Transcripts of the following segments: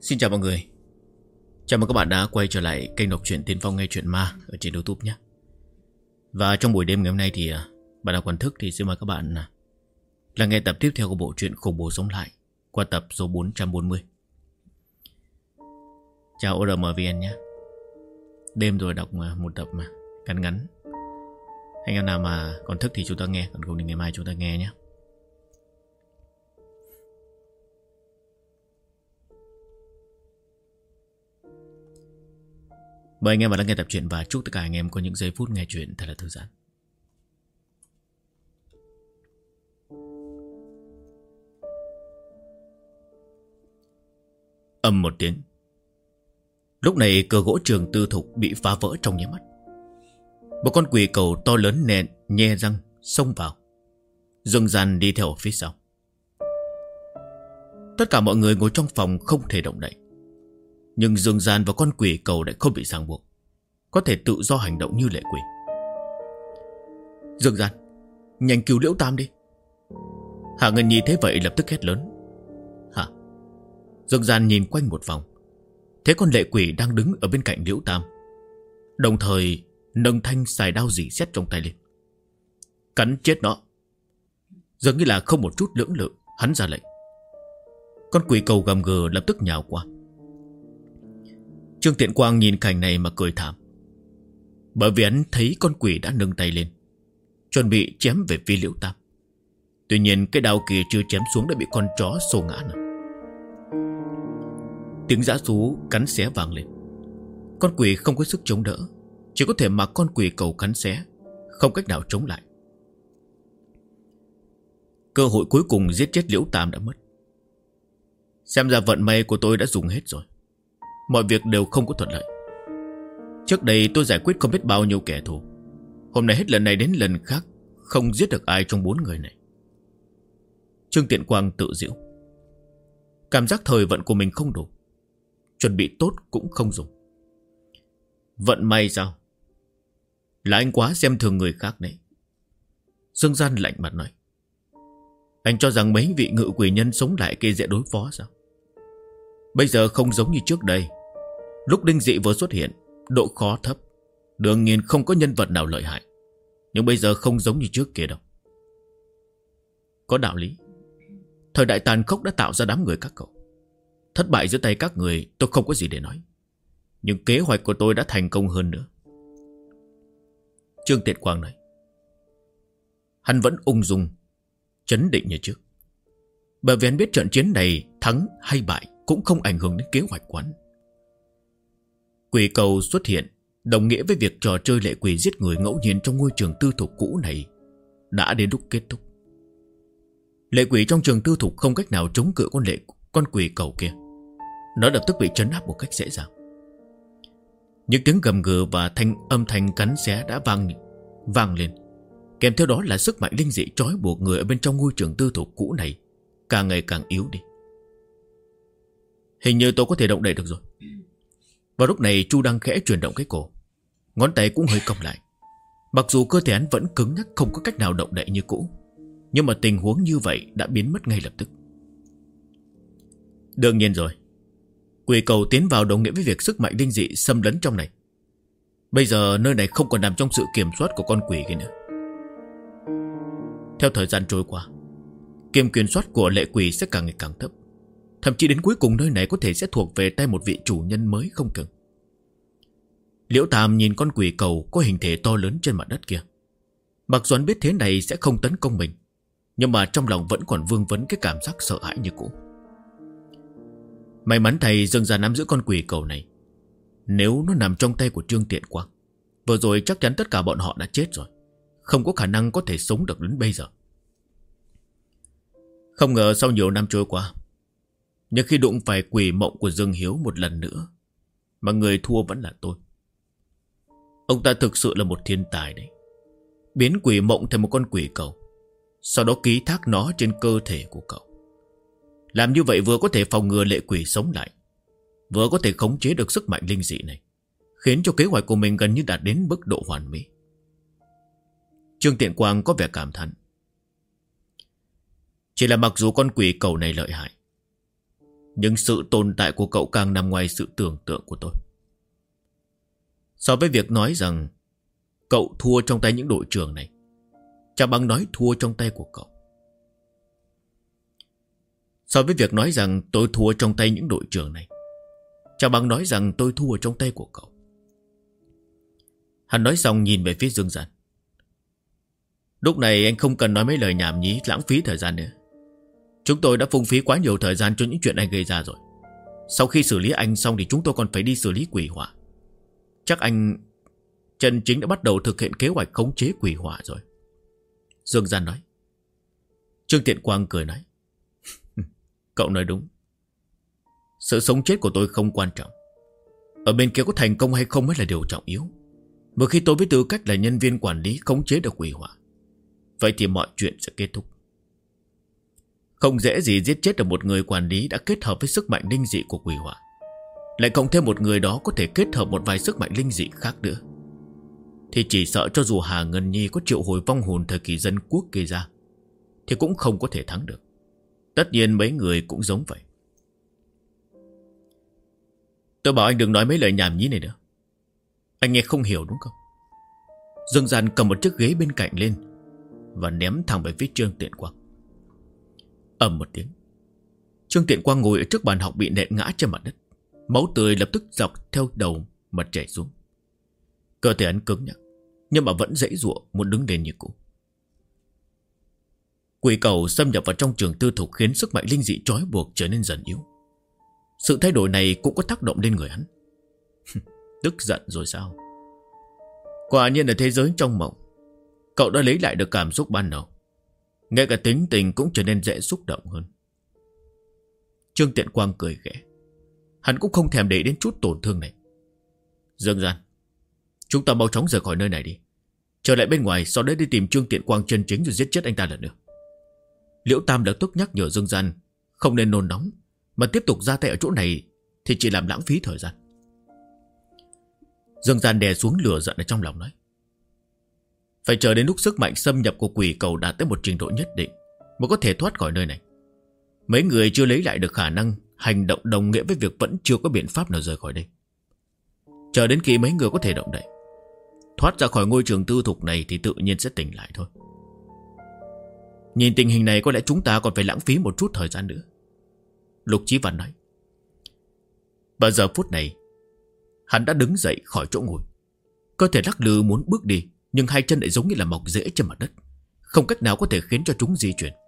Xin chào mọi người. Chào mừng các bạn đã quay trở lại kênh đọc truyện Tiên Phong nghe truyện ma ở trên YouTube nhé. Và trong buổi đêm ngày hôm nay thì bạn nào còn thức thì xin mời các bạn là nghe tập tiếp theo của bộ truyện Khủng Bố Sống Lại qua tập số 440. Chào ORMVN nhé. Đêm rồi đọc một tập mà ngắn ngắn. Anh em nào mà còn thức thì chúng ta nghe, còn không thì ngày mai chúng ta nghe nhé. Mời anh em vào lắng nghe tập truyện và chúc tất cả anh em có những giây phút nghe truyện thật là thư giãn. Ầm một tiếng. Lúc này cửa gỗ Trường Tư Thục bị phá vỡ trong nháy mắt. Một con quỷ cầu to lớn nện nhe răng xông vào. Dương Gian đi theo ở phía sau. Tất cả mọi người ngồi trong phòng không thể động đậy. Nhưng Dương Gian và con quỷ cầu lại không bị ràng buộc, có thể tự do hành động như lệ quỷ. Dương Gian, nhanh cứu Liễu Tam đi. Hạ Ngân Nhi thấy vậy lập tức hét lớn. Hả? Dương Gian nhìn quanh một vòng, thấy con lệ quỷ đang đứng ở bên cạnh Liễu Tam, đồng thời nâng thanh xài đao rỉ sét trong tay lên. Cắn chết nó. Dường như là không một chút lưỡng lự, hắn ra lệnh. Con quỷ cầu gầm gừ lập tức nhào qua. Trương Tiện Quang nhìn cảnh này mà cười thảm, bởi vì hắn thấy con quỷ đã nâng tay lên, chuẩn bị chém về phía Liễu Tam. Tuy nhiên cái đao kia chưa chém xuống đã bị con chó xô ngã rồi. Tiếng giã sú cắn xé vang lên. Con quỷ không có sức chống đỡ, chỉ có thể mặc con quỷ cầu cắn xé, không cách nào chống lại. Cơ hội cuối cùng giết chết Liễu Tam đã mất. Xem ra vận may của tôi đã dùng hết rồi. Mọi việc đều không có thuận lợi. Trước đây tôi giải quyết không biết bao nhiêu kẻ thù, hôm nay hết lần này đến lần khác không giết được ai trong 4 người này. Trương Tiện Quang tự giễu. Cảm giác thời vận của mình không đủ, chuẩn bị tốt cũng không dùng. Vận may sao? Là anh quá xem thường người khác đấy. Dương Gian lạnh mặt nói. Anh cho rằng mấy vị ngự quỷ nhân sống lại kia dễ đối phó sao? Bây giờ không giống như trước đây. Lúc Đinh Dị vừa xuất hiện, độ khó thấp, đương nhiên không có nhân vật nào lợi hại. Nhưng bây giờ không giống như trước kia đâu. Có đạo lý. Thời đại tàn khốc đã tạo ra đám người các cậu. Thất bại giữa tay các người tôi không có gì để nói, nhưng kế hoạch của tôi đã thành công hơn nữa. Trương Tiện Quang nói. Hắn vẫn ung dung, chấn định như trước, bởi vì hắn biết trận chiến này thắng hay bại cũng không ảnh hưởng đến kế hoạch của hắn. Quỷ cầu xuất hiện đồng nghĩa với việc trò chơi lệ quỷ giết người ngẫu nhiên trong ngôi trường tư thục cũ này đã đến lúc kết thúc. Lệ quỷ trong trường tư thục không cách nào chống cự con quỷ cầu kia. Nó lập tức bị trấn áp một cách dễ dàng. Những tiếng gầm gừ và âm thanh cắn xé đã vang lên, kèm theo đó là sức mạnh linh dị trói buộc người ở bên trong ngôi trường tư thục cũ này càng ngày càng yếu đi. Hình như tôi có thể động đậy được rồi. Vào lúc này Chu đang khẽ chuyển động cái cổ, ngón tay cũng hơi cong lại. Mặc dù cơ thể hắn vẫn cứng nhắc, không có cách nào động đậy như cũ, nhưng mà tình huống như vậy đã biến mất ngay lập tức. Đương nhiên rồi, quỷ cầu tiến vào đồng nghĩa với việc sức mạnh linh dị xâm lấn trong này. Bây giờ nơi này không còn nằm trong sự kiểm soát của con quỷ kia nữa. Theo thời gian trôi qua, kiểm kiểm soát của lệ quỷ sẽ càng ngày càng thấp. Thậm chí đến cuối cùng nơi này có thể sẽ thuộc về tay một vị chủ nhân mới không chừng. Liễu Tam nhìn con quỷ cầu có hình thể to lớn trên mặt đất kia. Mặc dù hắn biết thế này sẽ không tấn công mình, nhưng mà trong lòng vẫn còn vương vấn cái cảm giác sợ hãi như cũ. May mắn thầy Dương Gia nắm giữ con quỷ cầu này. Nếu nó nằm trong tay của Trương Tiện Quang, vừa rồi chắc chắn tất cả bọn họ đã chết rồi, không có khả năng có thể sống được đến bây giờ. Không ngờ sau nhiều năm trôi qua, nhưng khi đụng phải quỷ mộng của Dương Hiếu một lần nữa, mà người thua vẫn là tôi. Ông ta thực sự là một thiên tài đấy. Biến quỷ mộng thành một con quỷ cầu, sau đó ký thác nó trên cơ thể của cậu. Làm như vậy vừa có thể phòng ngừa lệ quỷ sống lại, vừa có thể khống chế được sức mạnh linh dị này, khiến cho kế hoạch của mình gần như đạt đến mức độ hoàn mỹ. Trương Tiện Quang có vẻ cảm thán. Chỉ là mặc dù con quỷ cầu này lợi hại, Nhưng sự tồn tại của cậu càng nằm ngoài sự tưởng tượng của tôi. So với việc nói rằng cậu thua trong tay những đội trưởng này, chẳng bằng nói thua trong tay của cậu. So với việc nói rằng tôi thua trong tay những đội trưởng này, chẳng bằng nói rằng tôi thua trong tay của cậu. Hắn nói xong nhìn về phía Dương Gian. Lúc này anh không cần nói mấy lời nhảm nhí lãng phí thời gian nữa. Chúng tôi đã phung phí quá nhiều thời gian cho những chuyện anh gây ra rồi. Sau khi xử lý anh xong thì chúng tôi còn phải đi xử lý quỷ hỏa. Chắc anh chân chính đã bắt đầu thực hiện kế hoạch khống chế quỷ hỏa rồi. Dương Gian nói. Trương Tiện Quang cười nói. Cậu nói đúng. Sự sống chết của tôi không quan trọng. Ở bên kia có thành công hay không mới là điều trọng yếu. Một khi tôi với tư cách là nhân viên quản lý khống chế được quỷ hỏa, vậy thì mọi chuyện sẽ kết thúc. Không dễ gì giết chết được một người quản lý đã kết hợp với sức mạnh linh dị của quỷ hỏa, lại cộng thêm một người đó có thể kết hợp một vài sức mạnh linh dị khác nữa, thì chỉ sợ cho dù Hà Ngân Nhi có triệu hồi vong hồn thời kỳ dân quốc kia ra thì cũng không có thể thắng được. Tất nhiên mấy người cũng giống vậy. Tôi bảo anh đừng nói mấy lời nhảm nhí này nữa. Anh nghe không hiểu đúng không? Dương Gian cầm một chiếc ghế bên cạnh lên và ném thẳng về phía Trương Tiện Quang. Ầm một tiếng, Trương Tiện Quang ngồi ở trước bàn học bị nện ngã trên mặt đất. Máu tươi lập tức dọc theo đầu mà chảy xuống. Cơ thể hắn cứng nhắc, nhưng mà vẫn giãy giụa muốn đứng lên như cũ. Quỷ cầu xâm nhập vào trong trường tư thục khiến sức mạnh linh dị trói buộc trở nên dần yếu. Sự thay đổi này cũng có tác động lên người hắn. Tức giận rồi sao? Quả nhiên là thế giới trong mộng. Cậu đã lấy lại được cảm xúc ban đầu. Ngay cả tính tình cũng trở nên dễ xúc động hơn. Trương Tiện Quang cười khẽ. Hắn cũng không thèm để đến chút tổn thương này. Dương Gian, chúng ta mau chóng rời khỏi nơi này đi. Trở lại bên ngoài, sau đấy đi tìm Trương Tiện Quang chân chính rồi giết chết anh ta lần nữa. Liễu Tam lập tức nhắc nhở Dương Gian không nên nôn nóng, mà tiếp tục ra tay ở chỗ này thì chỉ làm lãng phí thời gian. Dương Gian đè xuống lửa giận ở trong lòng nói. Phải chờ đến lúc sức mạnh xâm nhập của quỷ cầu đạt tới một trình độ nhất định mới có thể thoát khỏi nơi này. Mấy người chưa lấy lại được khả năng hành động đồng nghĩa với việc vẫn chưa có biện pháp nào rời khỏi đây. Chờ đến khi mấy người có thể động đậy, thoát ra khỏi ngôi trường tư thục này thì tự nhiên sẽ tỉnh lại thôi. Nhìn tình hình này có lẽ chúng ta còn phải lãng phí một chút thời gian nữa, Lục Chí Văn nói. Vào giờ phút này, hắn đã đứng dậy khỏi chỗ ngồi. Cơ thể lắc lư muốn bước đi, nhưng hai chân lại giống như là mọc rễ trên mặt đất, không cách nào có thể khiến cho chúng di chuyển.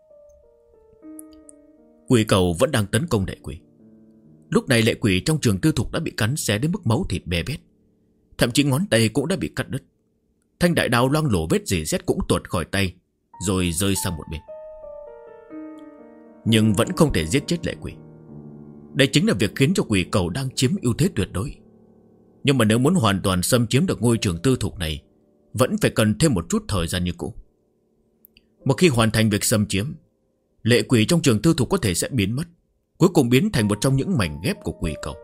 Quỷ cầu vẫn đang tấn công lệ quỷ. Lúc này lệ quỷ trong trường tư thục đã bị cắn xé đến mức máu thịt bè bét, thậm chí ngón tay cũng đã bị cắt đứt. Thanh đại đao loang lổ vết rỉ sét cũng tuột khỏi tay, rồi rơi sang một bên. Nhưng vẫn không thể giết chết lệ quỷ. Đây chính là việc khiến cho quỷ cầu đang chiếm ưu thế tuyệt đối. Nhưng mà nếu muốn hoàn toàn xâm chiếm được ngôi trường tư thục này, vẫn phải cần thêm một chút thời gian như cũ. Một khi hoàn thành việc xâm chiếm, lệ quỷ trong trường tư thục có thể sẽ biến mất, cuối cùng biến thành một trong những mảnh ghép của quỷ cầu.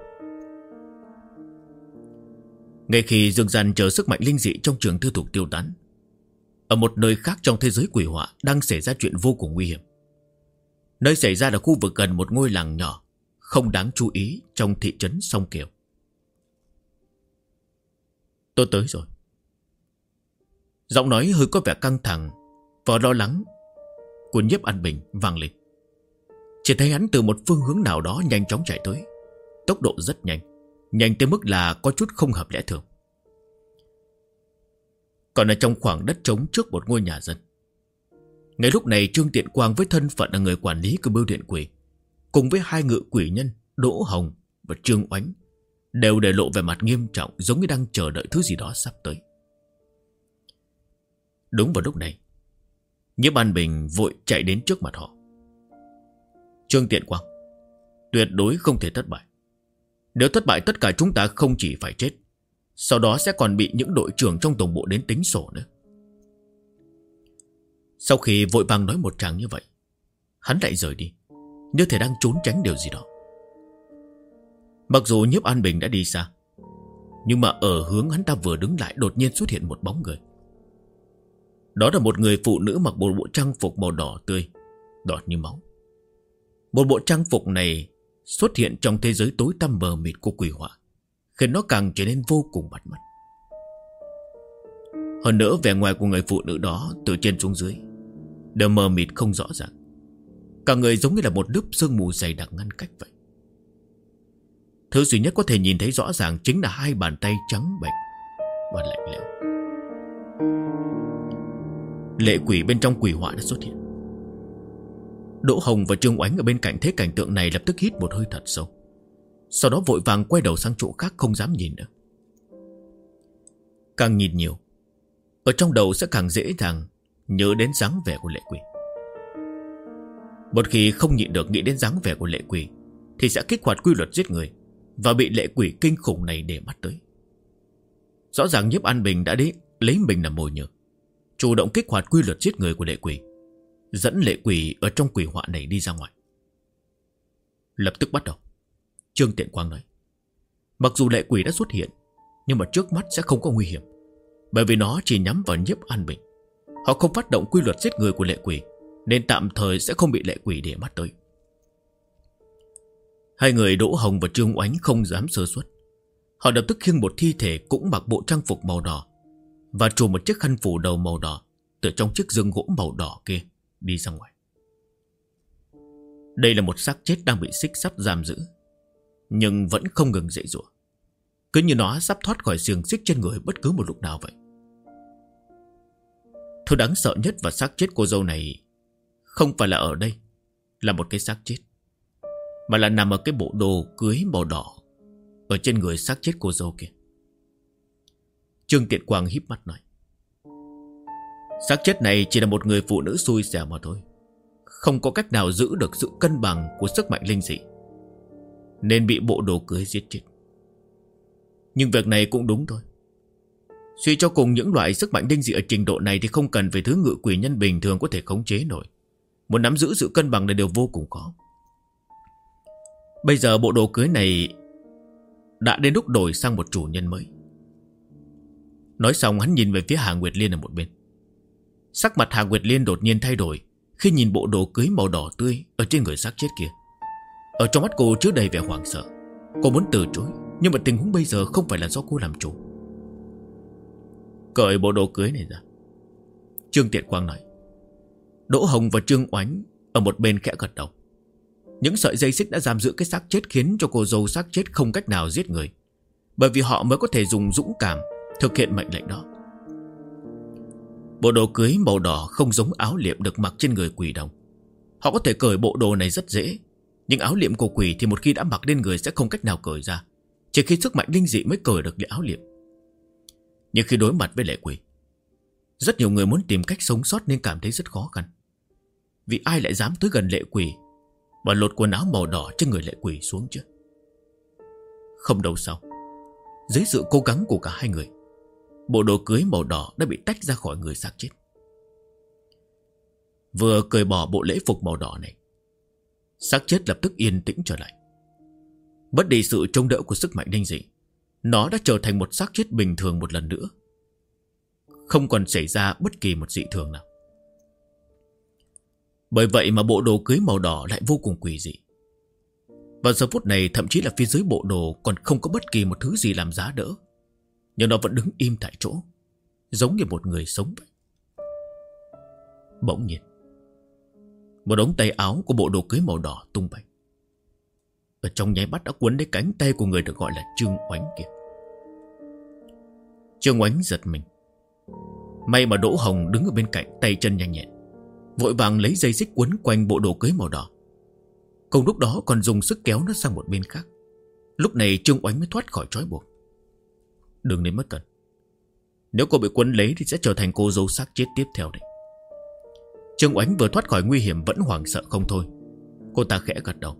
Ngay khi Dương Gian chờ sức mạnh linh dị trong trường tư thục tiêu tán, ở một nơi khác trong thế giới quỷ họa đang xảy ra chuyện vô cùng nguy hiểm. Nơi xảy ra là khu vực gần một ngôi làng nhỏ không đáng chú ý trong thị trấn Song Kiều. Tôi tới rồi. Giọng nói hơi có vẻ căng thẳng và lo lắng của Nhiếp An Bình vang lên. Chỉ thấy hắn từ một phương hướng nào đó nhanh chóng chạy tới, tốc độ rất nhanh, nhanh tới mức là có chút không hợp lẽ thường. Còn ở trong khoảng đất trống trước một ngôi nhà dân, ngay lúc này Trương Tiện Quang với thân phận là người quản lý của bưu điện quỷ, cùng với hai ngự quỷ nhân Đỗ Hồng và Trương Oánh, đều để lộ vẻ mặt nghiêm trọng, giống như đang chờ đợi thứ gì đó sắp tới. Đúng vào lúc này, Nhiếp An Bình vội chạy đến trước mặt họ. Trương Tiện Quang, tuyệt đối không thể thất bại. Nếu thất bại, tất cả chúng ta không chỉ phải chết, sau đó sẽ còn bị những đội trưởng trong tổng bộ đến tính sổ nữa. Sau khi vội vàng nói một tràng như vậy, hắn lại rời đi, như thể đang trốn tránh điều gì đó. Mặc dù Nhiếp An Bình đã đi xa, nhưng mà ở hướng hắn ta vừa đứng lại đột nhiên xuất hiện một bóng người. Đó là một người phụ nữ mặc một bộ trang phục màu đỏ tươi, đỏ như máu. Một bộ trang phục này xuất hiện trong thế giới tối tăm mờ mịt của quỷ họa, khiến nó càng trở nên vô cùng bắt mắt. Hơn nữa, vẻ ngoài của người phụ nữ đó từ trên xuống dưới đều mờ mịt không rõ ràng. Cả người giống như là một lớp sương mù dày đặc ngăn cách vậy. Thứ duy nhất có thể nhìn thấy rõ ràng chính là hai bàn tay trắng bệch và lạnh lẽo. Lệ quỷ bên trong quỷ họa đã xuất hiện. Đỗ Hồng và Trương Oánh ở bên cạnh thấy cảnh tượng này lập tức hít một hơi thật sâu. Sau đó vội vàng quay đầu sang chỗ khác, không dám nhìn nữa. Càng nhìn nhiều, ở trong đầu sẽ càng dễ dàng nhớ đến dáng vẻ của lệ quỷ. Một khi không nhịn được nghĩ đến dáng vẻ của lệ quỷ thì sẽ kích hoạt quy luật giết người và bị lệ quỷ kinh khủng này để mắt tới. Rõ ràng Nhiếp An Bình đã lấy mình làm mồi nhử, chủ động kích hoạt quy luật giết người của lệ quỷ, dẫn lệ quỷ ở trong quỷ họa này đi ra ngoài. Lập tức bắt đầu, Trương Tiện Quang nói, mặc dù lệ quỷ đã xuất hiện, nhưng mà trước mắt sẽ không có nguy hiểm, bởi vì nó chỉ nhắm vào Nhiếp An Bình. Họ không phát động quy luật giết người của lệ quỷ, nên tạm thời sẽ không bị lệ quỷ để mắt tới. Hai người Đỗ Hồng và Trương Oánh không dám sơ suất. Họ lập tức khiêng một thi thể cũng mặc bộ trang phục màu đỏ và trùm một chiếc khăn phủ đầu màu đỏ từ trong chiếc giường gỗ màu đỏ kia đi ra ngoài. Đây là một xác chết đang bị xích sắt giam giữ, nhưng vẫn không ngừng giãy giụa, cứ như nó sắp thoát khỏi xiềng xích trên người bất cứ một lúc nào vậy. Thứ đáng sợ nhất và xác chết cô dâu này không phải là ở đây là một cái xác chết, mà là nằm ở cái bộ đồ cưới màu đỏ ở trên người xác chết cô dâu kia. Trương Tiện Quang híp mắt nói, xác chết này chỉ là một người phụ nữ xui xẻo mà thôi, không có cách nào giữ được sự cân bằng của sức mạnh linh dị, nên bị bộ đồ cưới giết chết. Nhưng việc này cũng đúng thôi. Suy cho cùng, những loại sức mạnh linh dị ở trình độ này thì không cần phải thứ ngự quỷ nhân bình thường có thể khống chế nổi. Muốn nắm giữ sự cân bằng này đều vô cùng khó. Bây giờ bộ đồ cưới này đã đến lúc đổi sang một chủ nhân mới. Nói xong, hắn nhìn về phía Hà Nguyệt Liên ở một bên. Sắc mặt Hà Nguyệt Liên đột nhiên thay đổi khi nhìn bộ đồ cưới màu đỏ tươi ở trên người xác chết kia. Ở trong mắt cô chứa đầy vẻ hoảng sợ. Cô muốn từ chối, nhưng mà tình huống bây giờ không phải là do cô làm chủ. Cởi bộ đồ cưới này ra, Trương Tiện Quang nói. Đỗ Hồng và Trương Oánh ở một bên khẽ gật đầu. Những sợi dây xích đã giam giữ cái xác chết khiến cho cô dâu xác chết không cách nào giết người, bởi vì họ mới có thể dùng dũng cảm thực hiện mệnh lệnh đó. Bộ đồ cưới màu đỏ không giống áo liệm được mặc trên người quỷ đồng. Họ có thể cởi bộ đồ này rất dễ, nhưng áo liệm của quỷ thì một khi đã mặc lên người sẽ không cách nào cởi ra, chỉ khi sức mạnh linh dị mới cởi được áo liệm. Nhưng khi đối mặt với lệ quỷ, rất nhiều người muốn tìm cách sống sót nên cảm thấy rất khó khăn. Vì ai lại dám tới gần lệ quỷ và lột quần áo màu đỏ trên người lệ quỷ xuống chứ? Không đâu sau, dưới sự cố gắng của cả hai người, bộ đồ cưới màu đỏ đã bị tách ra khỏi người xác chết. Vừa cởi bỏ bộ lễ phục màu đỏ này, xác chết lập tức yên tĩnh trở lại. Mất đi sự trông đỡ của sức mạnh linh dị, nó đã trở thành một xác chết bình thường một lần nữa, không còn xảy ra bất kỳ một dị thường nào. Bởi vậy mà bộ đồ cưới màu đỏ lại vô cùng quỷ dị. Vào giờ phút này, thậm chí là phía dưới bộ đồ còn không có bất kỳ một thứ gì làm giá đỡ, nhưng nó vẫn đứng im tại chỗ, giống như một người sống vậy. Bỗng nhiên, một ống tay áo của bộ đồ cưới màu đỏ tung bay, ở trong nháy mắt đã cuốn lấy cánh tay của người được gọi là Trương Oánh kia. Trương Oánh giật mình. May mà Đỗ Hồng đứng ở bên cạnh, tay chân nhanh nhẹn, vội vàng lấy dây xích quấn quanh bộ đồ cưới màu đỏ, cùng lúc đó còn dùng sức kéo nó sang một bên khác. Lúc này Trương Oánh mới thoát khỏi trói buộc. Đừng nên mất cẩn, nếu cô bị quấn lấy thì sẽ trở thành cô dâu xác chết tiếp theo đấy. Trương Oánh vừa thoát khỏi nguy hiểm vẫn hoảng sợ không thôi. Cô ta khẽ gật đầu.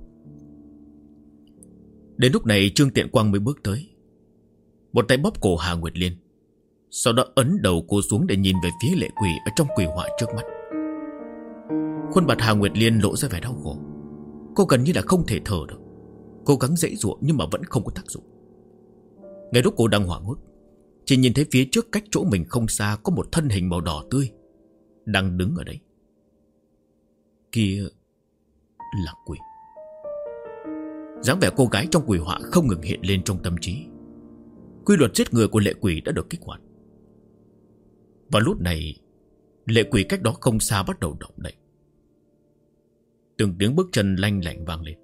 Đến lúc này Trương Tiện Quang mới bước tới, một tay bóp cổ Hà Nguyệt Liên, sau đó ấn đầu cô xuống để nhìn về phía lệ quỷ ở trong quỷ họa trước mắt. Khuôn mặt Hà Nguyệt Liên lộ ra vẻ đau khổ. Cô gần như là không thể thở được, cố gắng giãy giụa nhưng mà vẫn không có tác dụng. Ngay lúc cô đang hoảng hốt, chỉ nhìn thấy phía trước cách chỗ mình không xa có một thân hình màu đỏ tươi đang đứng ở đấy. Kia là quỷ. dáng vẻ cô gái trong quỷ họa không ngừng hiện lên trong tâm trí. Quy luật giết người của lệ quỷ đã được kích hoạt. Và lúc này, lệ quỷ cách đó không xa bắt đầu động đậy. Từng tiếng bước chân lanh lảnh vang lên.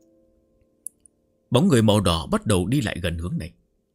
Bóng người màu đỏ bắt đầu đi lại gần hướng này.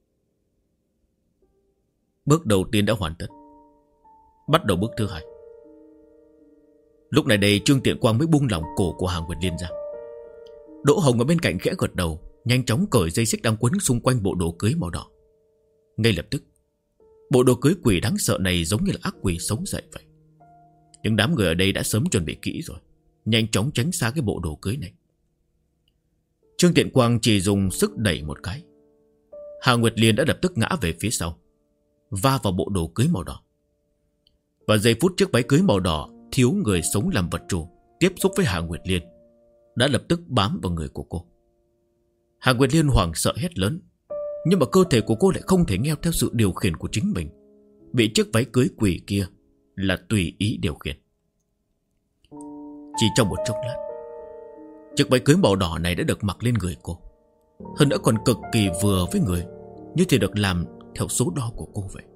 Bước đầu tiên đã hoàn tất. Bắt đầu bước thứ hai. Lúc này đây Trương Tiện Quang mới buông lỏng cổ của Hà Nguyệt Liên ra. Đỗ Hồng ở bên cạnh khẽ gật đầu, nhanh chóng cởi dây xích đang quấn xung quanh bộ đồ cưới màu đỏ. Ngay lập tức, bộ đồ cưới quỷ đáng sợ này giống như là ác quỷ sống dậy vậy. Nhưng đám người ở đây đã sớm chuẩn bị kỹ rồi, nhanh chóng tránh xa cái bộ đồ cưới này. Trương Tiện Quang chỉ dùng sức đẩy một cái, Hà Nguyệt Liên đã lập tức ngã về phía sau, va vào bộ đồ cưới màu đỏ. Và giây phút chiếc váy cưới màu đỏ thiếu người sống làm vật chủ tiếp xúc với Hà Nguyệt Liên đã lập tức bám vào người của cô. Hà Nguyệt Liên hoảng sợ hét lớn, nhưng mà cơ thể của cô lại không thể nghe theo sự điều khiển của chính mình, bị chiếc váy cưới quỷ kia là tùy ý điều khiển. Chỉ trong một chốc lát, chiếc váy cưới màu đỏ này đã được mặc lên người cô. Hơn nữa còn cực kỳ vừa với người, như thể được làm theo số đo của cô vậy.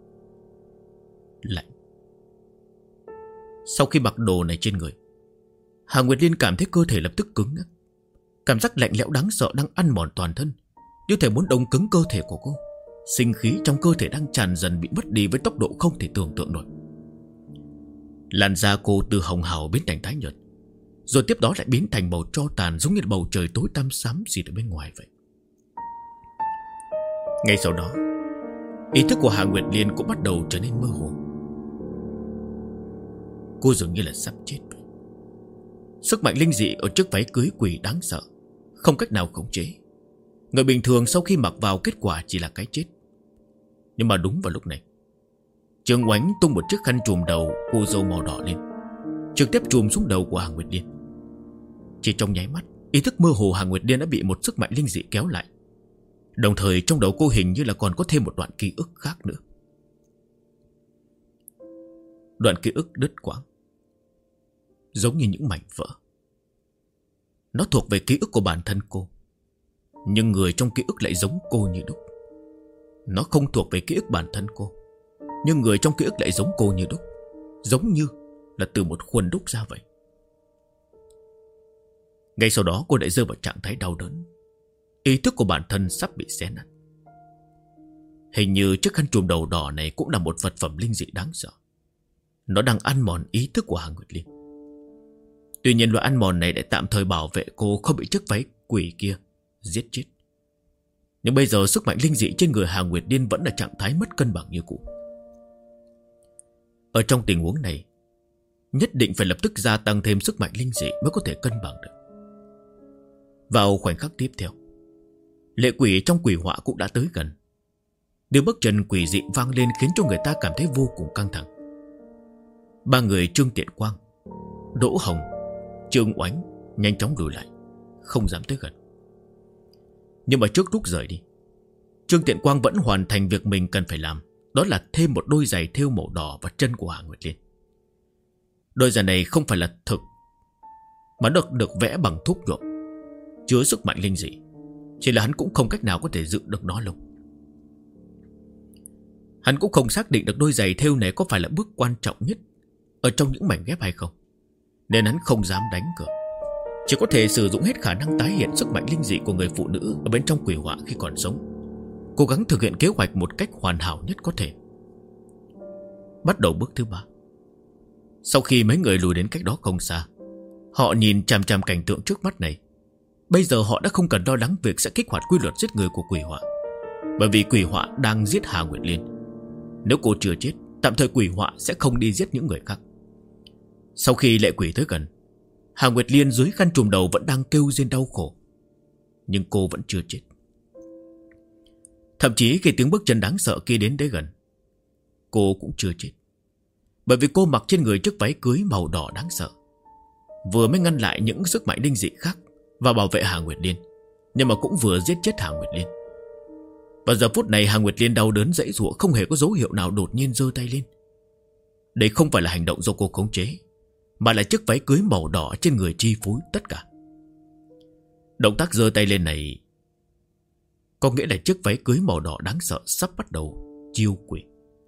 Lạnh. Sau khi mặc đồ này trên người, Hà Nguyệt Liên cảm thấy cơ thể lập tức cứng ngắc. Cảm giác lạnh lẽo đáng sợ đang ăn mòn toàn thân, như thể muốn đông cứng cơ thể của cô. Sinh khí trong cơ thể đang tràn dần bị mất đi với tốc độ không thể tưởng tượng nổi. Làn da cô từ hồng hào biến thành tái nhợt, rồi tiếp đó lại biến thành màu tro tàn, giống như bầu trời tối tăm xám xịt ở bên ngoài vậy. Ngay sau đó, ý thức của Hà Nguyệt Liên cũng bắt đầu trở nên mơ hồ. Cô dường như là sắp chết vậy. Sức mạnh linh dị ở chiếc váy cưới quỷ đáng sợ, không cách nào khống chế. Người bình thường sau khi mặc vào kết quả chỉ là cái chết. Nhưng mà đúng vào lúc này, Trương Oánh tung một chiếc khăn trùm đầu cô dâu màu đỏ lên, trực tiếp trùm xuống đầu của Hà Nguyệt Liên. Chỉ trong nháy mắt, ý thức mơ hồ Hà Nguyệt Liên đã bị một sức mạnh linh dị kéo lại. Đồng thời trong đầu cô hình như là còn có thêm một đoạn ký ức khác nữa. Đoạn ký ức đứt quãng, giống như những mảnh vỡ. Nó thuộc về ký ức của bản thân cô, nhưng người trong ký ức lại giống cô như đúc. Nó không thuộc về ký ức bản thân cô, nhưng người trong ký ức lại giống cô như đúc, giống như là từ một khuôn đúc ra vậy. Ngay sau đó cô lại rơi vào trạng thái đau đớn. Ý thức của bản thân sắp bị xé nát. Hình như chiếc khăn trùm đầu đỏ này cũng là một vật phẩm linh dị đáng sợ. Nó đang ăn mòn ý thức của Hà Nguyệt Liên. Tuy nhiên loại ăn mòn này để tạm thời bảo vệ cô không bị chiếc váy quỷ kia giết chết. Nhưng bây giờ sức mạnh linh dị trên người Hà Nguyệt Liên vẫn là trạng thái mất cân bằng như cũ. Ở trong tình huống này, nhất định phải lập tức gia tăng thêm sức mạnh linh dị mới có thể cân bằng được. Vào khoảnh khắc tiếp theo, lệ quỷ trong quỷ họa cũng đã tới gần. Tiếng bước chân quỷ dị vang lên khiến cho người ta cảm thấy vô cùng căng thẳng. Ba người Trương Tiện Quang, Đỗ Hồng, Trương Oánh nhanh chóng lùi lại, không dám tới gần. Nhưng mà trước lúc rời đi, Trương Tiện Quang vẫn hoàn thành việc mình cần phải làm, đó là thêm một đôi giày thêu màu đỏ vào chân của Hà Nguyệt Liên. Đôi giày này không phải là thực, mà được vẽ bằng thuốc nhuộm, chứa sức mạnh linh dị. Chỉ là hắn cũng không cách nào có thể dựng được nó lâu. Hắn cũng không xác định được đôi giày thêu này có phải là bước quan trọng nhất ở trong những mảnh ghép hay không, nên hắn không dám đánh cược, chỉ có thể sử dụng hết khả năng tái hiện sức mạnh linh dị của người phụ nữ ở bên trong quỷ họa khi còn sống, cố gắng thực hiện kế hoạch một cách hoàn hảo nhất có thể. Bắt đầu bước thứ 3. Sau khi mấy người lùi đến cách đó không xa, họ nhìn chằm chằm cảnh tượng trước mắt này. Bây giờ họ đã không cần lo lắng việc sẽ kích hoạt quy luật giết người của quỷ họa, bởi vì quỷ họa đang giết Hà Nguyệt Liên. Nếu cô chưa chết, tạm thời quỷ họa sẽ không đi giết những người khác. Sau khi lệ quỷ tới gần, Hà Nguyệt Liên dưới khăn trùm đầu vẫn đang kêu rên đau khổ, nhưng cô vẫn chưa chết. Thậm chí khi tiếng bước chân đáng sợ kia đến đến gần, cô cũng chưa chết, bởi vì cô mặc trên người chiếc váy cưới màu đỏ đáng sợ, vừa mới ngăn lại những sức mạnh linh dị khác và bảo vệ Hà Nguyệt Liên, nhưng mà cũng vừa giết chết Hà Nguyệt Liên. Và giờ phút này Hà Nguyệt Liên đau đớn giãy giụa, không hề có dấu hiệu nào đột nhiên giơ tay lên. Đây không phải là hành động do cô khống chế, mà là chiếc váy cưới màu đỏ trên người chi phối tất cả. Động tác giơ tay lên này có nghĩa là chiếc váy cưới màu đỏ đáng sợ sắp bắt đầu chiêu quỷ.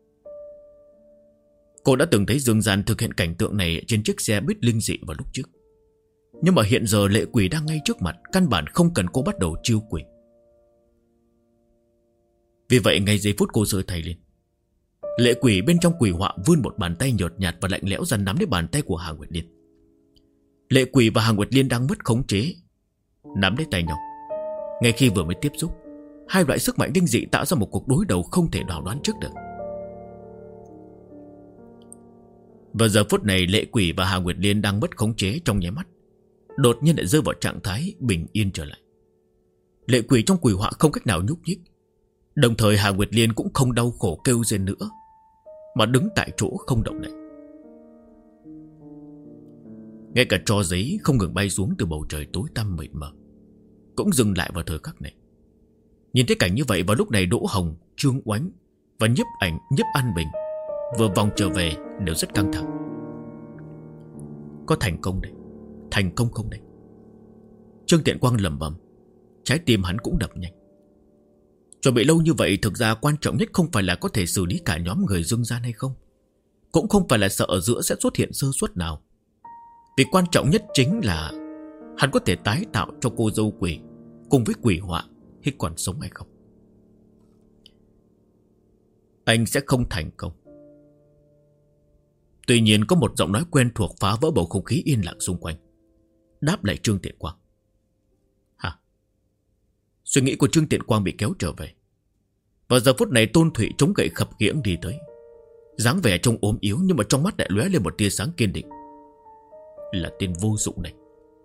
Cô đã từng thấy Dương Gian thực hiện cảnh tượng này trên chiếc xe buýt linh dị vào lúc trước. Nhưng mà hiện giờ lệ quỷ đang ngay trước mặt, căn bản không cần cô bắt đầu chiêu quỷ. Vì vậy ngay giây phút cô giơ tay lên, lệ quỷ bên trong quỷ họa vươn một bàn tay nhợt nhạt và lạnh lẽo ra nắm lấy bàn tay của Hà Nguyệt Liên. Lệ quỷ và Hà Nguyệt Liên đang mất khống chế, nắm lấy tay nhau. Ngay khi vừa mới tiếp xúc, hai loại sức mạnh linh dị tạo ra một cuộc đối đầu không thể nào đoán trước được. Vào giờ phút này, lệ quỷ và Hà Nguyệt Liên đang mất khống chế trong nháy mắt, đột nhiên lại rơi vào trạng thái bình yên trở lại. Lệ quỷ trong quỷ họa không cách nào nhúc nhích, đồng thời Hà Nguyệt Liên cũng không đau khổ kêu rên nữa, mà đứng tại chỗ không động đậy. Ngay cả tro giấy không ngừng bay xuống từ bầu trời tối tăm mịt mờ cũng dừng lại vào thời khắc này. Nhìn thấy cảnh như vậy, vào lúc này Đỗ Hồng, Trương Oánh và Nhiếp Ảnh, Nhiếp An Bình vừa vòng trở về đều rất căng thẳng. Có thành công đây, thành công không đây? Trương Tiện Quang lẩm bẩm, trái tim hắn cũng đập nhanh. Chuẩn bị lâu như vậy, thực ra quan trọng nhất không phải là có thể xử lý cả nhóm người Dương Gian hay không, cũng không phải là sợ ở giữa sẽ xuất hiện sơ suất nào. Vì quan trọng nhất chính là hắn có thể tái tạo cho cô dâu quỷ cùng với quỷ họa hay còn sống hay không. Anh sẽ không thành công. Tuy nhiên có một giọng nói quen thuộc phá vỡ bầu không khí yên lặng xung quanh, đáp lại Trương Tiện Quang. Hả? Suy nghĩ của Trương Tiện Quang bị kéo trở về. Vào giờ phút này Tôn Thụy chống gậy khập khiễng đi tới, dáng vẻ trông ốm yếu nhưng mà trong mắt lại lóe lên một tia sáng kiên định. Là tên vô dụng này.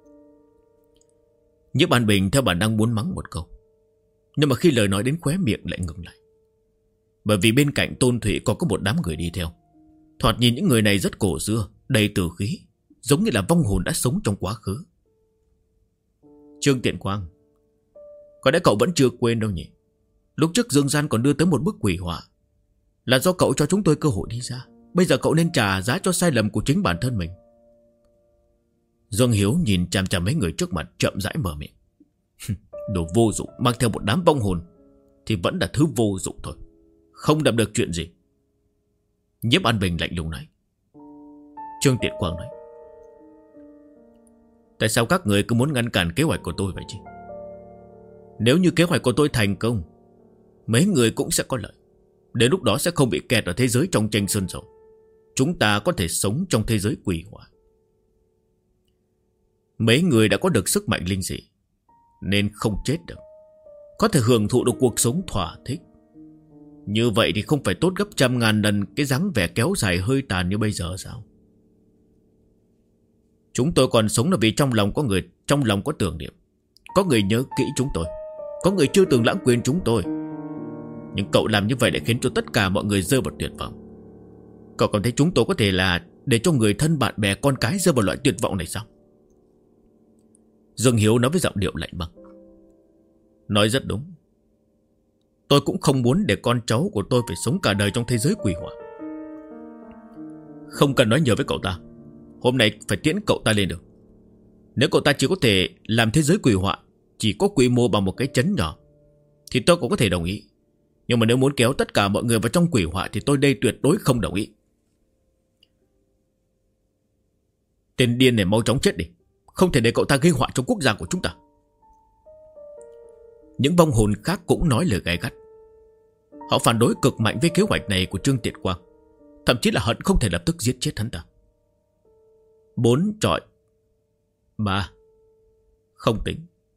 Nhiếp An Bình theo bản năng muốn mắng một câu, nhưng mà khi lời nói đến khóe miệng lại ngừng lại. Bởi vì bên cạnh Tôn Thụy còn có một đám người đi theo. Thoạt nhìn những người này rất cổ xưa, đầy tử khí, giống như là vong hồn đã sống trong quá khứ. Trương Tiện Quang, có lẽ cậu vẫn chưa quên đâu nhỉ? Lúc trước Dương Gian còn đưa tới một bức quỷ họa, là do cậu cho chúng tôi cơ hội đi ra. Bây giờ cậu nên trả giá cho sai lầm của chính bản thân mình. Dương Hiếu nhìn chằm chằm mấy người trước mặt, chậm rãi mở miệng. Đồ vô dụng, mang theo một đám vong hồn thì vẫn là thứ vô dụng thôi, không làm được chuyện gì. Nhiếp An Bình lạnh lùng nói. Trương Tiện Quang nói, tại sao các người cứ muốn ngăn cản kế hoạch của tôi vậy chứ? Nếu như kế hoạch của tôi thành công, mấy người cũng sẽ có lợi. Đến lúc đó sẽ không bị kẹt ở thế giới trong tranh sơn dầu. Chúng ta có thể sống trong thế giới quỷ hỏa. Mấy người đã có được sức mạnh linh dị, nên không chết được, có thể hưởng thụ được cuộc sống thỏa thích. Như vậy thì không phải tốt gấp trăm ngàn lần cái dáng vẻ kéo dài hơi tàn như bây giờ sao? Chúng tôi còn sống là vì trong lòng có người, trong lòng có tưởng niệm, có người nhớ kỹ chúng tôi, có người chưa từng lãng quên chúng tôi. Nhưng cậu làm như vậy lại khiến cho tất cả mọi người rơi vào tuyệt vọng. Cậu cảm thấy chúng tôi có thể là để cho người thân bạn bè con cái rơi vào loại tuyệt vọng này sao? Dương Hiếu nói với giọng điệu lạnh băng. Nói rất đúng. Tôi cũng không muốn để con cháu của tôi phải sống cả đời trong thế giới quỷ hỏa. Không cần nói nhiều với cậu ta. Hôm nay phải tiễn cậu ta lên được. Nếu cậu ta chỉ có thể làm thế giới quỷ hỏa chỉ có quy mô bằng một cái trấn nhỏ thì tôi cũng có thể đồng ý. Nhưng mà nếu muốn kéo tất cả mọi người vào trong quỷ hỏa thì tôi đây tuyệt đối không đồng ý. Tên điên này mau chóng chết đi, không thể để cậu ta gây họa trong quốc gia của chúng ta. Những vong hồn khác cũng nói lời gay gắt. Họ phản đối cực mạnh với kế hoạch này của Trương Tiện Quang, thậm chí là hận không thể lập tức giết chết hắn ta. 4 trọi 3 không tính.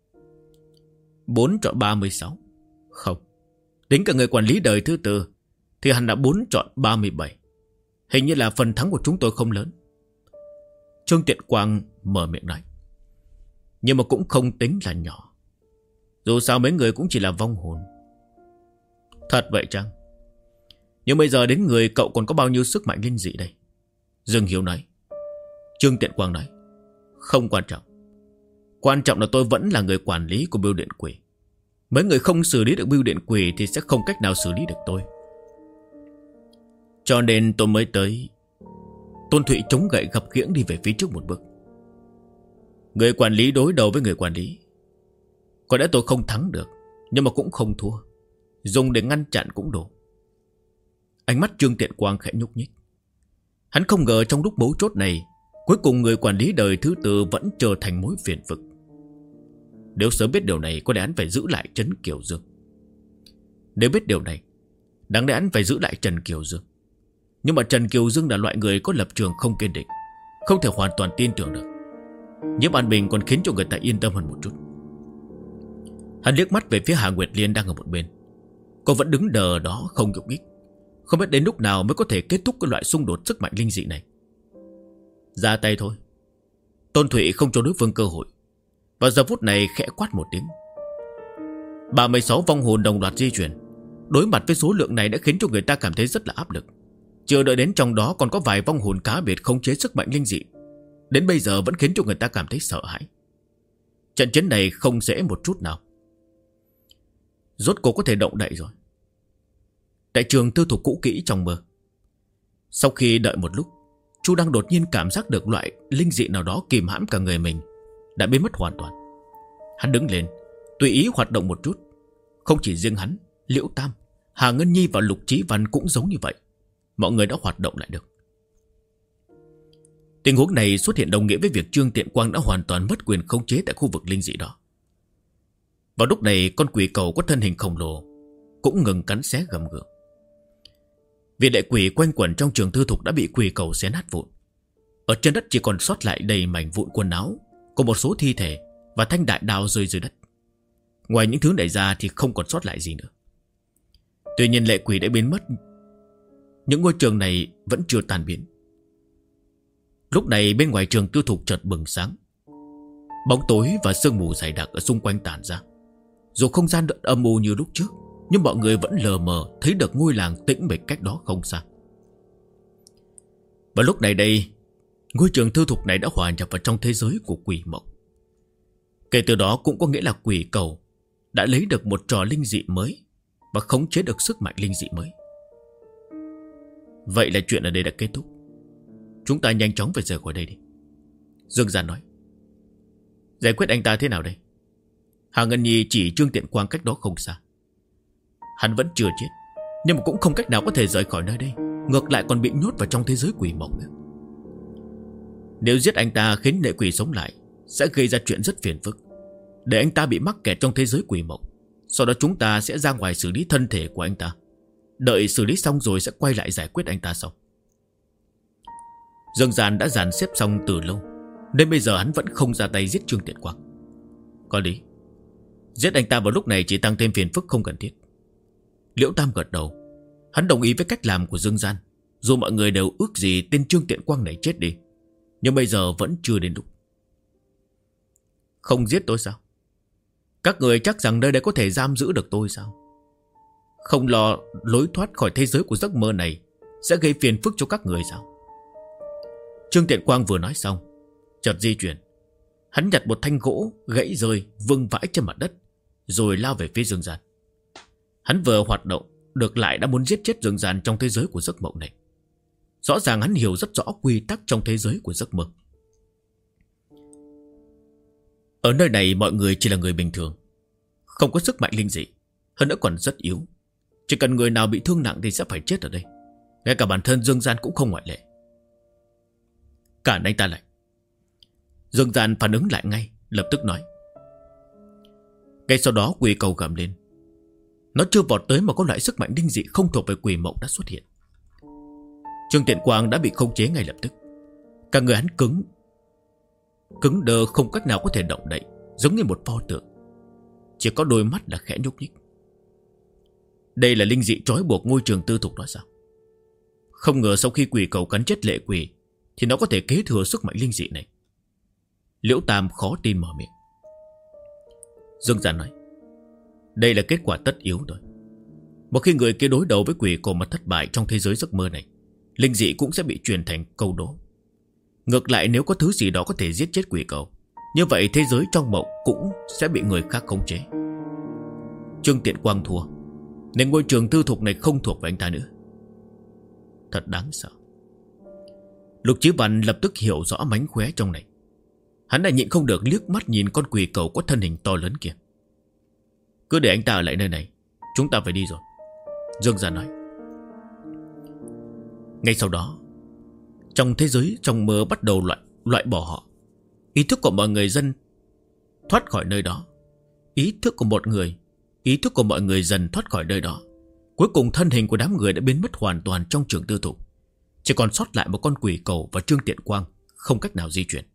4 trọi 36 không. Tính cả người quản lý đời thứ tư thì hắn đã 4 trọi 37. Hình như là phần thắng của chúng tôi không lớn. Trương Tiện Quang mở miệng nói. Nhưng mà cũng không tính là nhỏ. Dù sao mấy người cũng chỉ là vong hồn. Thật vậy chăng? Nhưng bây giờ đến người cậu còn có bao nhiêu sức mạnh linh dị đây? Dương Hiếu nói. Trương Tiện Quang nói. Không quan trọng. Quan trọng là tôi vẫn là người quản lý của bưu điện quỷ. Mấy người không xử lý được bưu điện quỷ thì sẽ không cách nào xử lý được tôi. Cho nên tôi mới tới. Tôn Thụy chống gậy gập khiễng đi về phía trước một bước. Người quản lý đối đầu với người quản lý. Có lẽ tôi không thắng được, nhưng mà cũng không thua. Dùng để ngăn chặn cũng đủ. Ánh mắt Trương Tiện Quang khẽ nhúc nhích. Hắn không ngờ trong lúc mấu chốt này, cuối cùng người quản lý đời thứ tư vẫn trở thành mối phiền phức. Nếu sớm biết điều này, có lẽ hắn phải giữ lại Trấn Kiều Dương. Nếu biết điều này, đáng lẽ hắn phải giữ lại Trần Kiều Dương. Nhưng mà Trần Kiều Dương là loại người có lập trường không kiên định, không thể hoàn toàn tin tưởng được. Nhiếp An Bình còn khiến cho người ta yên tâm hơn một chút. Hắn liếc mắt về phía Hà Nguyệt Liên đang ở một bên. Cô vẫn đứng đờ đó không nhúc nhích. Không biết đến lúc nào mới có thể kết thúc cái loại xung đột sức mạnh linh dị này. Ra tay thôi. Tôn Thụy không cho đối phương cơ hội. Vào giờ phút này khẽ quát một tiếng. 36 vong hồn đồng loạt di chuyển. Đối mặt với số lượng này đã khiến cho người ta cảm thấy rất là áp lực. Chưa đợi đến trong đó còn có vài vong hồn cá biệt khống chế sức mạnh linh dị, đến bây giờ vẫn khiến cho người ta cảm thấy sợ hãi. Trận chiến này không dễ một chút nào. Rốt cuộc có thể động đậy rồi. Tại trường tư thục cũ kỹ trong mơ. Sau khi đợi một lúc, Chu đang đột nhiên cảm giác được loại linh dị nào đó kìm hãm cả người mình đã biến mất hoàn toàn. Hắn đứng lên, tùy ý hoạt động một chút. Không chỉ riêng hắn, Liễu Tam, Hà Ngân Nhi và Lục Chí Văn cũng giống như vậy. Mọi người đã hoạt động lại được. Tình huống này xuất hiện đồng nghĩa với việc Trương Tiện Quang đã hoàn toàn mất quyền khống chế tại khu vực linh dị đó. Vào lúc này, con quỷ cầu có thân hình khổng lồ cũng ngừng cắn xé gầm gừ. Vì lệ quỷ quanh quẩn trong trường tư thục đã bị quỷ cầu xé nát vụn. Ở trên đất chỉ còn sót lại đầy mảnh vụn quần áo, có một số thi thể và thanh đại đao rơi dưới đất. Ngoài những thứ này ra thì không còn sót lại gì nữa. Tuy nhiên lệ quỷ đã biến mất, những ngôi trường này vẫn chưa tan biến. Lúc này bên ngoài trường tư thục chợt bừng sáng. Bóng tối và sương mù dày đặc ở xung quanh tản ra. Dù không gian đợt âm u như lúc trước, nhưng mọi người vẫn lờ mờ thấy được ngôi làng tĩnh mịch cách đó không xa. Và lúc này đây, ngôi trường tư thục này đã hòa nhập vào trong thế giới của quỷ mộng. Kể từ đó cũng có nghĩa là quỷ cầu đã lấy được một trò linh dị mới và khống chế được sức mạnh linh dị mới. Vậy là chuyện ở đây đã kết thúc. Chúng ta nhanh chóng phải rời khỏi đây đi. Dương Gian nói. Giải quyết anh ta thế nào đây? Hà Ngân Nhi chỉ Trương Tiện Quang cách đó không xa. Hắn vẫn chưa chết, nhưng mà cũng không cách nào có thể rời khỏi nơi đây. Ngược lại còn bị nhốt vào trong thế giới quỷ mộng nữa. Nếu giết anh ta khiến lệ quỷ sống lại, sẽ gây ra chuyện rất phiền phức. Để anh ta bị mắc kẹt trong thế giới quỷ mộng. Sau đó chúng ta sẽ ra ngoài xử lý thân thể của anh ta. Đợi xử lý xong rồi sẽ quay lại giải quyết anh ta sau. Dương Gian đã dàn xếp xong từ lâu, nên bây giờ hắn vẫn không ra tay giết Trương Tiện Quang. Có lý. Giết anh ta vào lúc này chỉ tăng thêm phiền phức không cần thiết. Liễu Tam gật đầu. Hắn đồng ý với cách làm của Dương Gian. Dù mọi người đều ước gì tên Trương Tiện Quang này chết đi, nhưng bây giờ vẫn chưa đến lúc. Không giết tôi sao? Các người chắc rằng nơi đây có thể giam giữ được tôi sao? Không lo lối thoát khỏi thế giới của giấc mơ này sẽ gây phiền phức cho các người sao? Trương Tiện Quang vừa nói xong, chợt di chuyển. Hắn nhặt một thanh gỗ gãy rơi vương vãi trên mặt đất, rồi lao về phía Dương Gian. Hắn vừa hoạt động được lại đã muốn giết chết Dương Gian trong thế giới của giấc mộng này. Rõ ràng hắn hiểu rất rõ quy tắc trong thế giới của giấc mơ. Ở nơi này mọi người chỉ là người bình thường, không có sức mạnh linh dị, hơn nữa còn rất yếu. Chỉ cần người nào bị thương nặng thì sẽ phải chết ở đây. Ngay cả bản thân Dương Gian cũng không ngoại lệ. Cản anh ta lại. Dương Gian phản ứng lại ngay, lập tức nói. Ngay sau đó quỷ cầu gầm lên. Nó chưa vọt tới mà có loại sức mạnh linh dị không thuộc về quỷ mộng đã xuất hiện. Trương Tiện Quang đã bị khống chế ngay lập tức. Cả người hắn cứng đờ không cách nào có thể động đậy, giống như một pho tượng. Chỉ có đôi mắt là khẽ nhúc nhích. Đây là linh dị trói buộc ngôi trường tư thục đó sao? Không ngờ sau khi quỷ cầu cắn chết lệ quỷ thì nó có thể kế thừa sức mạnh linh dị này. Liễu Tam khó tin mở miệng. Dương Gian nói. Đây là kết quả tất yếu rồi. Một khi người kia đối đầu với quỷ cầu mà thất bại trong thế giới giấc mơ này, linh dị cũng sẽ bị truyền thành câu đố. Ngược lại nếu có thứ gì đó có thể giết chết quỷ cầu, như vậy thế giới trong mộng cũng sẽ bị người khác khống chế. Trương Tiện Quang thua, nên ngôi trường tư thục này không thuộc về anh ta nữa. Thật đáng sợ. Lục Chí Văn lập tức hiểu rõ mánh khóe trong này. Hắn đã nhịn không được liếc mắt nhìn con quỷ cầu có thân hình to lớn kia. Cứ để anh ta ở lại nơi này. Chúng ta phải đi rồi, Dương Gia nói. Ngay sau đó, trong thế giới trong mơ bắt đầu loại bỏ họ. Ý thức của mọi người dân thoát khỏi nơi đó. Ý thức của mọi người dần thoát khỏi nơi đó. Cuối cùng thân hình của đám người đã biến mất hoàn toàn trong trường tư thục. Chỉ còn sót lại một con quỷ cầu và Trương Tiện Quang không cách nào di chuyển.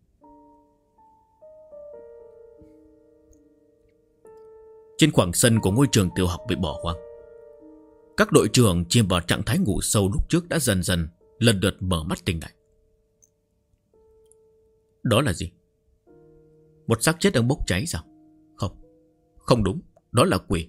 Trên khoảng sân của ngôi trường tiểu học bị bỏ hoang, các đội trưởng chìm vào trạng thái ngủ sâu lúc trước đã dần dần lần lượt mở mắt tỉnh lại. Đó là gì? Một xác chết đang bốc cháy sao? Không đúng, đó là quỷ.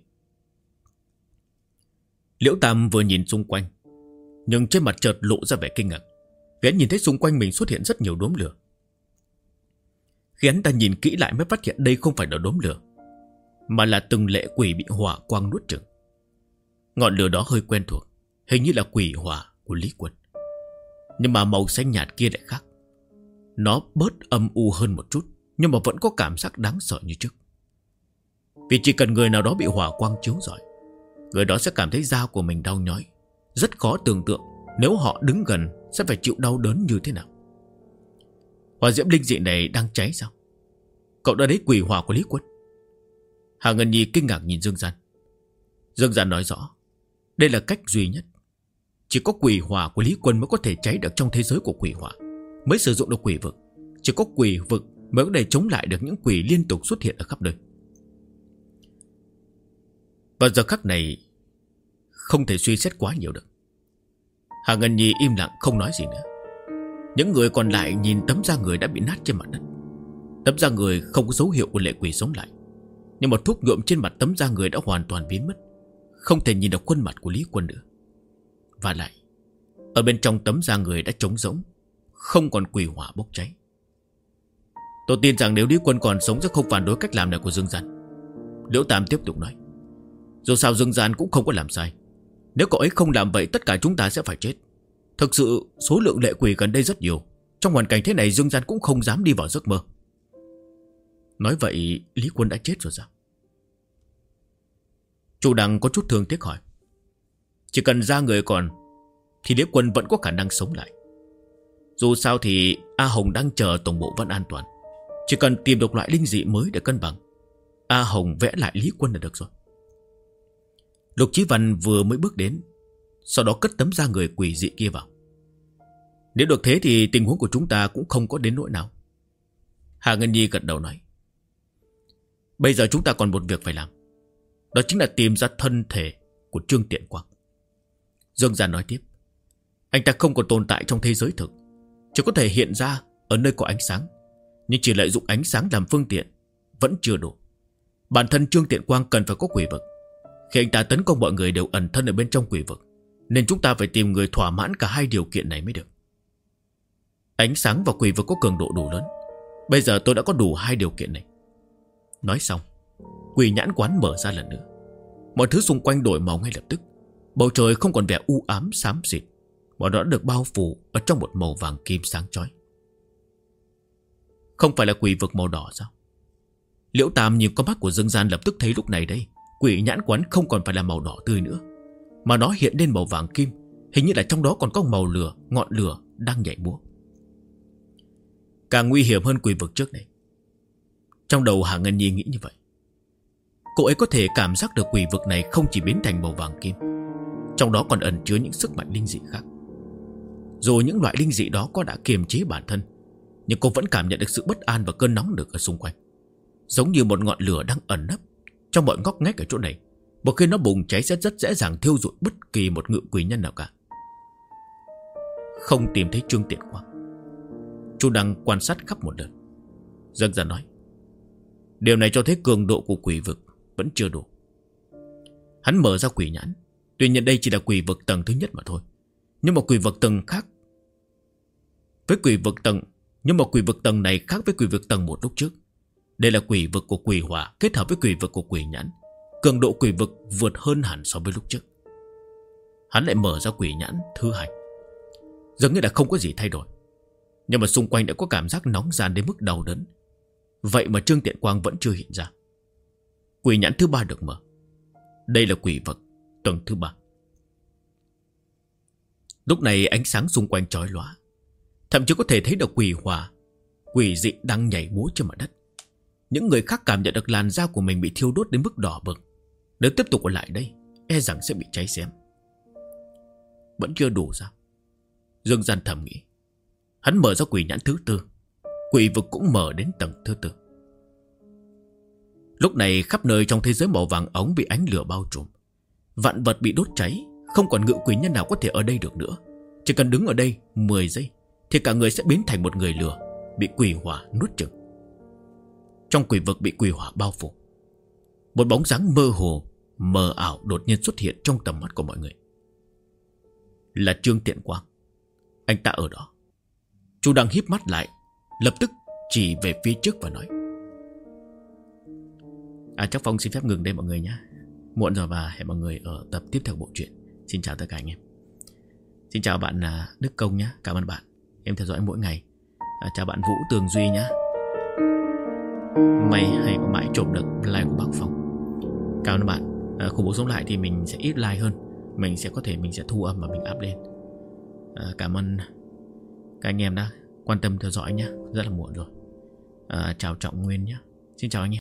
Liễu Tam vừa nhìn xung quanh, nhưng trên mặt chợt lộ ra vẻ kinh ngạc. Vì hắn nhìn thấy xung quanh mình xuất hiện rất nhiều đốm lửa. Khi hắn ta nhìn kỹ lại mới phát hiện đây không phải là đốm lửa, mà là từng lệ quỷ bị hỏa quang nuốt chửng. Ngọn lửa đó hơi quen thuộc, hình như là quỷ hỏa của Lý Quân. Nhưng mà màu xanh nhạt kia lại khác. Nó bớt âm u hơn một chút, nhưng mà vẫn có cảm giác đáng sợ như trước. Vì chỉ cần người nào đó bị hỏa quang chiếu rọi, người đó sẽ cảm thấy da của mình đau nhói. Rất khó tưởng tượng nếu họ đứng gần sẽ phải chịu đau đớn như thế nào. Hỏa diễm linh dị này đang cháy sao? Cậu đã thấy quỷ hỏa của Lý Quân? Hà Ngân Nhi kinh ngạc nhìn Dương Gian. Dương Gian nói rõ, đây là cách duy nhất. Chỉ có quỷ hỏa của Lý Quân mới có thể cháy được trong thế giới của quỷ hỏa, mới sử dụng được quỷ vực. Chỉ có quỷ vực mới có thể chống lại được những quỷ liên tục xuất hiện ở khắp nơi. Vào giờ khắc này không thể suy xét quá nhiều được. Hà Ngân Nhi im lặng không nói gì nữa. Những người còn lại nhìn tấm da người đã bị nát trên mặt đất. Tấm da người không có dấu hiệu của lệ quỷ sống lại, nhưng một thuốc nhuộm trên mặt tấm da người đã hoàn toàn biến mất. Không thể nhìn được khuôn mặt của Lý Quân nữa. Và lại, ở bên trong tấm da người đã trống rỗng, không còn quỷ hỏa bốc cháy. Tôi tin rằng nếu Lý Quân còn sống sẽ không phản đối cách làm này của Dương Gian. Liễu Tam tiếp tục nói. Dù sao Dương Gian cũng không có làm sai. Nếu cậu ấy không làm vậy, tất cả chúng ta sẽ phải chết. Thực sự số lượng lệ quỷ gần đây rất nhiều. Trong hoàn cảnh thế này Dương Gian cũng không dám đi vào giấc mơ. Nói vậy Lý Quân đã chết rồi sao? Chu Đăng có chút thương tiếc hỏi. Chỉ cần da người còn thì Lý Quân vẫn có khả năng sống lại. Dù sao thì A Hồng đang chờ tổng bộ vẫn an toàn. Chỉ cần tìm được loại linh dị mới để cân bằng, A Hồng vẽ lại Lý Quân là được rồi. Lục Chí Văn vừa mới bước đến, sau đó cất tấm da người quỷ dị kia vào. Nếu được thế thì tình huống của chúng ta cũng không có đến nỗi nào. Hà Ngân Nhi gật đầu nói. Bây giờ chúng ta còn một việc phải làm. Đó chính là tìm ra thân thể của Trương Tiện Quang. Dương Gian nói tiếp. Anh ta không còn tồn tại trong thế giới thực, chỉ có thể hiện ra ở nơi có ánh sáng. Nhưng chỉ lợi dụng ánh sáng làm phương tiện vẫn chưa đủ. Bản thân Trương Tiện Quang cần phải có quỷ vực. Khi anh ta tấn công mọi người đều ẩn thân ở bên trong quỷ vực, nên chúng ta phải tìm người thỏa mãn cả hai điều kiện này mới được. Ánh sáng và quỷ vực có cường độ đủ lớn. Bây giờ tôi đã có đủ hai điều kiện này. Nói xong, quỷ nhãn quán mở ra lần nữa. Mọi thứ xung quanh đổi màu ngay lập tức. Bầu trời không còn vẻ u ám xám xịt, mà nó đã được bao phủ ở trong một màu vàng kim sáng chói. Không phải là quỷ vực màu đỏ sao? Liễu Tam nhìn con mắt của Dương Gian lập tức thấy lúc này đây, quỷ nhãn quán không còn phải là màu đỏ tươi nữa, mà nó hiện lên màu vàng kim. Hình như là trong đó còn có màu lửa, ngọn lửa đang nhảy múa. Càng nguy hiểm hơn quỷ vực trước này. Trong đầu Hà Ngân Nhi nghĩ như vậy. Cô ấy có thể cảm giác được quỷ vực này không chỉ biến thành màu vàng kim, trong đó còn ẩn chứa những sức mạnh linh dị khác. Dù những loại linh dị đó có đã kiềm chế bản thân, nhưng cô vẫn cảm nhận được sự bất an và cơn nóng được ở xung quanh. Giống như một ngọn lửa đang ẩn nấp trong mọi ngóc ngách ở chỗ này. Một khi nó bùng cháy sẽ rất dễ dàng thiêu rụi bất kỳ một ngự quỷ nhân nào cả. Không tìm thấy Trương Tiện Quang. Chu Đăng quan sát khắp một lượt. Dương Gian nói. Điều này cho thấy cường độ của quỷ vực vẫn chưa đủ. Hắn mở ra quỷ nhãn. Tuy nhiên đây chỉ là quỷ vực tầng thứ nhất mà thôi. Nhưng mà quỷ vực tầng khác với quỷ vực tầng Nhưng mà quỷ vực tầng này khác với quỷ vực tầng 1 lúc trước. Đây là quỷ vực của quỷ hỏa kết hợp với quỷ vực của quỷ nhãn. Cường độ quỷ vực vượt hơn hẳn so với lúc trước. Hắn lại mở ra quỷ nhãn thứ hai. Dường như là không có gì thay đổi, nhưng mà xung quanh đã có cảm giác nóng gian đến mức đau đớn. Vậy mà Trương Tiện Quang vẫn chưa hiện ra. Quỷ nhãn thứ 3 được mở. Đây là quỷ vực tầng thứ 3. Lúc này ánh sáng xung quanh chói lóa, thậm chí có thể thấy được quỷ hỏa, quỷ dị đang nhảy múa trên mặt đất. Những người khác cảm nhận được làn da của mình bị thiêu đốt đến mức đỏ bừng. Nếu tiếp tục ở lại đây, e rằng sẽ bị cháy xém. Vẫn chưa đủ sao? Dương Gian thầm nghĩ. Hắn mở ra quỷ nhãn thứ 4. Quỷ vực cũng mở đến tầng thứ 4. Lúc này khắp nơi trong thế giới màu vàng ống bị ánh lửa bao trùm. Vạn vật bị đốt cháy, không còn ngự quỷ nhân nào có thể ở đây được nữa. Chỉ cần đứng ở đây 10 giây thì cả người sẽ biến thành một người lửa, bị quỷ hỏa nuốt chửng. Trong quỷ vực bị quỷ hỏa bao phủ, một bóng dáng mơ hồ, mờ ảo đột nhiên xuất hiện trong tầm mắt của mọi người. Là Trương Tiện Quang. Anh ta ở đó. Chú đang híp mắt lại, lập tức chỉ về phía trước và nói: Chắc Phong xin phép ngừng đây mọi người nhé. Muộn rồi và hẹn mọi người ở tập tiếp theo bộ truyện. Xin chào tất cả anh em. Xin chào bạn Đức Công nhé. Cảm ơn bạn, em theo dõi mỗi ngày. Chào bạn Vũ Tường Duy nhé. May hay có mãi trộm được like của bác Phong. Cảm ơn bạn. Khủng bố sống lại thì mình sẽ ít like hơn. Mình sẽ thu âm và mình up lên. Cảm ơn các anh em đã quan tâm theo dõi nhé. Rất là muộn rồi. Chào Trọng Nguyên nhé. Xin chào anh em.